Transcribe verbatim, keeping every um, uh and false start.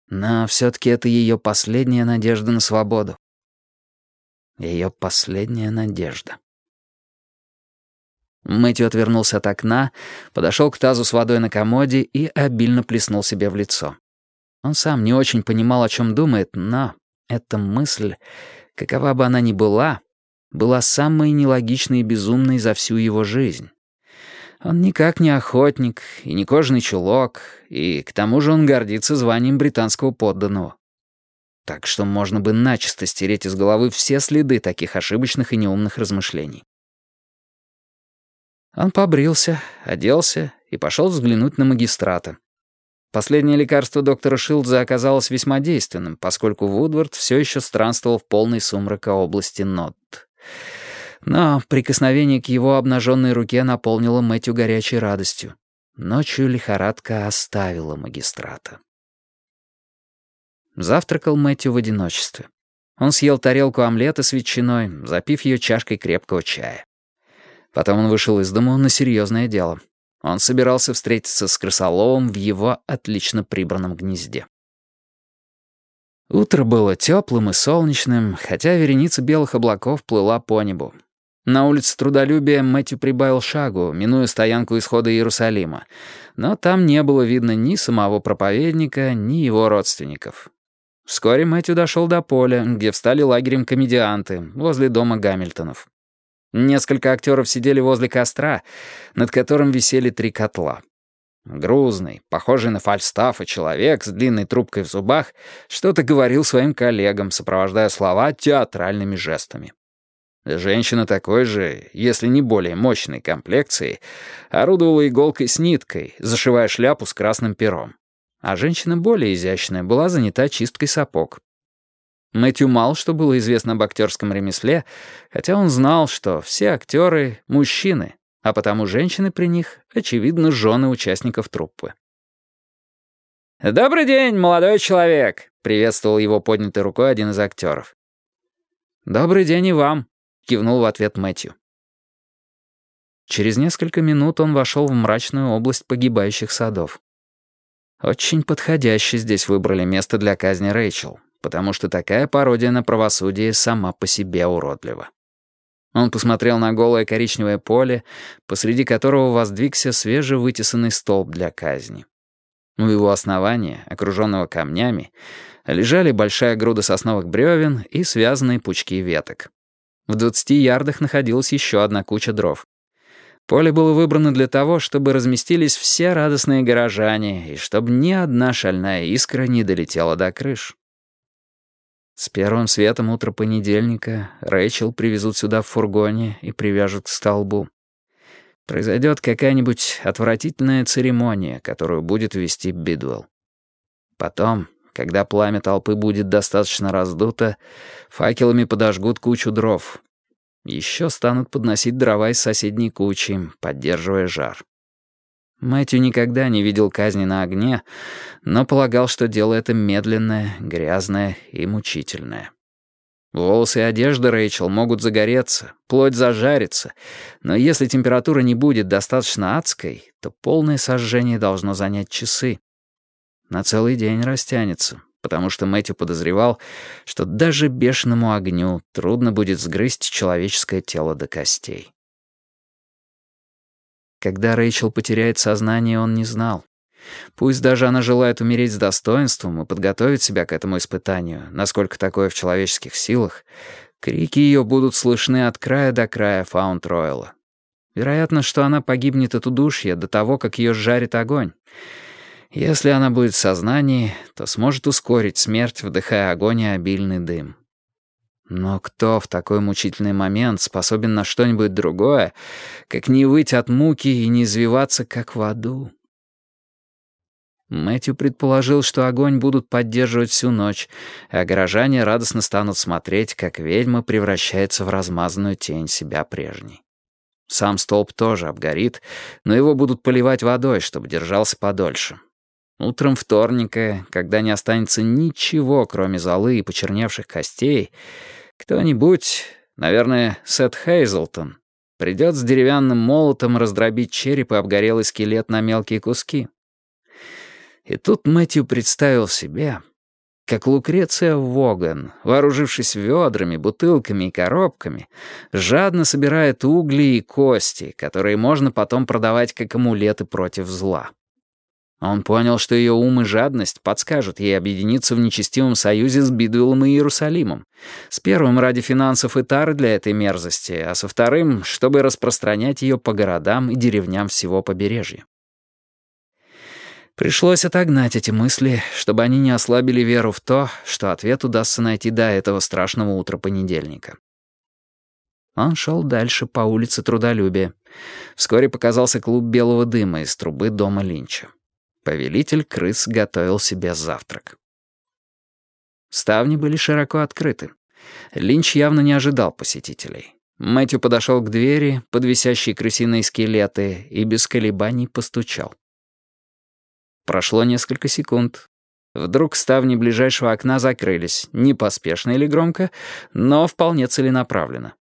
Но все-таки это ее последняя надежда на свободу. Ее последняя надежда. Мэтью отвернулся от окна, подошел к тазу с водой на комоде и обильно плеснул себе в лицо. Он сам не очень понимал, о чем думает, но эта мысль, какова бы она ни была, была самой нелогичной и безумной за всю его жизнь. Он никак не охотник и не кожаный чулок, и к тому же он гордится званием британского подданного. Так что можно бы начисто стереть из головы все следы таких ошибочных и неумных размышлений. Он побрился, оделся и пошел взглянуть на магистрата. Последнее лекарство доктора Шилдза оказалось весьма действенным, поскольку Вудвард все еще странствовал в полной сумрака области Нотт. Но прикосновение к его обнаженной руке наполнило Мэтью горячей радостью. Ночью лихорадка оставила магистрата. Завтракал Мэтью в одиночестве. Он съел тарелку омлета с ветчиной, запив ее чашкой крепкого чая. Потом он вышел из дому на серьезное дело. Он собирался встретиться с крысоловом в его отлично прибранном гнезде. Утро было теплым и солнечным, хотя вереница белых облаков плыла по небу. На улице Трудолюбия Мэтью прибавил шагу, минуя стоянку исхода Иерусалима, но там не было видно ни самого проповедника, ни его родственников. Вскоре Мэтью дошел до поля, где встали лагерем комедианты, возле дома Гамильтонов. Несколько актеров сидели возле костра, над которым висели три котла. Грузный, похожий на Фальстафа человек с длинной трубкой в зубах что-то говорил своим коллегам, сопровождая слова театральными жестами. Женщина такой же, если не более мощной комплекции, орудовала иголкой с ниткой, зашивая шляпу с красным пером. А женщина более изящная была занята чисткой сапог. Мэтью мало что было известно об актерском ремесле, хотя он знал, что все актеры — мужчины, а потому женщины при них, очевидно, жены участников труппы. «Добрый день, молодой человек!» — приветствовал его поднятой рукой один из актеров. «Добрый день и вам!» — кивнул в ответ Мэтью. Через несколько минут он вошел в мрачную область погибающих садов. Очень подходяще здесь выбрали место для казни Рэйчел, потому что такая пародия на правосудие сама по себе уродлива. Он посмотрел на голое коричневое поле, посреди которого воздвигся свежевытесанный столб для казни. У его основания, окруженного камнями, лежали большая груда сосновых бревен и связанные пучки веток. В двадцати ярдах находилась еще одна куча дров. Поле было выбрано для того, чтобы разместились все радостные горожане и чтобы ни одна шальная искра не долетела до крыш. С первым светом утра понедельника Рэйчел привезут сюда в фургоне и привяжут к столбу. Произойдет какая-нибудь отвратительная церемония, которую будет вести Бидуэлл. Потом, когда пламя толпы будет достаточно раздуто, факелами подожгут кучу дров. Еще станут подносить дрова из соседней кучи, поддерживая жар. Мэтью никогда не видел казни на огне, но полагал, что дело это медленное, грязное и мучительное. Волосы и одежда Рэйчел могут загореться, плоть зажарится, но если температура не будет достаточно адской, то полное сожжение должно занять часы. На целый день растянется, потому что Мэтью подозревал, что даже бешеному огню трудно будет сгрызть человеческое тело до костей. Когда Рэйчел потеряет сознание, он не знал. Пусть даже она желает умереть с достоинством и подготовить себя к этому испытанию, насколько такое в человеческих силах, крики ее будут слышны от края до края Фаунд-Ройла. Вероятно, что она погибнет от удушья до того, как ее сжарит огонь. Если она будет в сознании, то сможет ускорить смерть, вдыхая огонь и обильный дым. Но кто в такой мучительный момент способен на что-нибудь другое, как не выть от муки и не извиваться, как в аду? Мэтью предположил, что огонь будут поддерживать всю ночь, а горожане радостно станут смотреть, как ведьма превращается в размазанную тень себя прежней. Сам столб тоже обгорит, но его будут поливать водой, чтобы держался подольше. Утром вторника, когда не останется ничего, кроме золы и почерневших костей, кто-нибудь, наверное, Сет Хейзлтон, придет с деревянным молотом раздробить череп и обгорелый скелет на мелкие куски. И тут Мэтью представил себе, как Лукреция Воган, вооружившись ведрами, бутылками и коробками, жадно собирает угли и кости, которые можно потом продавать как амулеты против зла. Он понял, что ее ум и жадность подскажут ей объединиться в нечестивом союзе с Бидуэлом и Иерусалимом. С первым ради финансов и тары для этой мерзости, а со вторым, чтобы распространять ее по городам и деревням всего побережья. Пришлось отогнать эти мысли, чтобы они не ослабили веру в то, что ответ удастся найти до этого страшного утра понедельника. Он шел дальше по улице Трудолюбия. Вскоре показался клуб белого дыма из трубы дома Линча. Повелитель крыс готовил себе завтрак. Ставни были широко открыты. Линч явно не ожидал посетителей. Мэтью подошел к двери, под висящие крысиные скелеты, и без колебаний постучал. Прошло несколько секунд. Вдруг ставни ближайшего окна закрылись, не поспешно или громко, но вполне целенаправленно.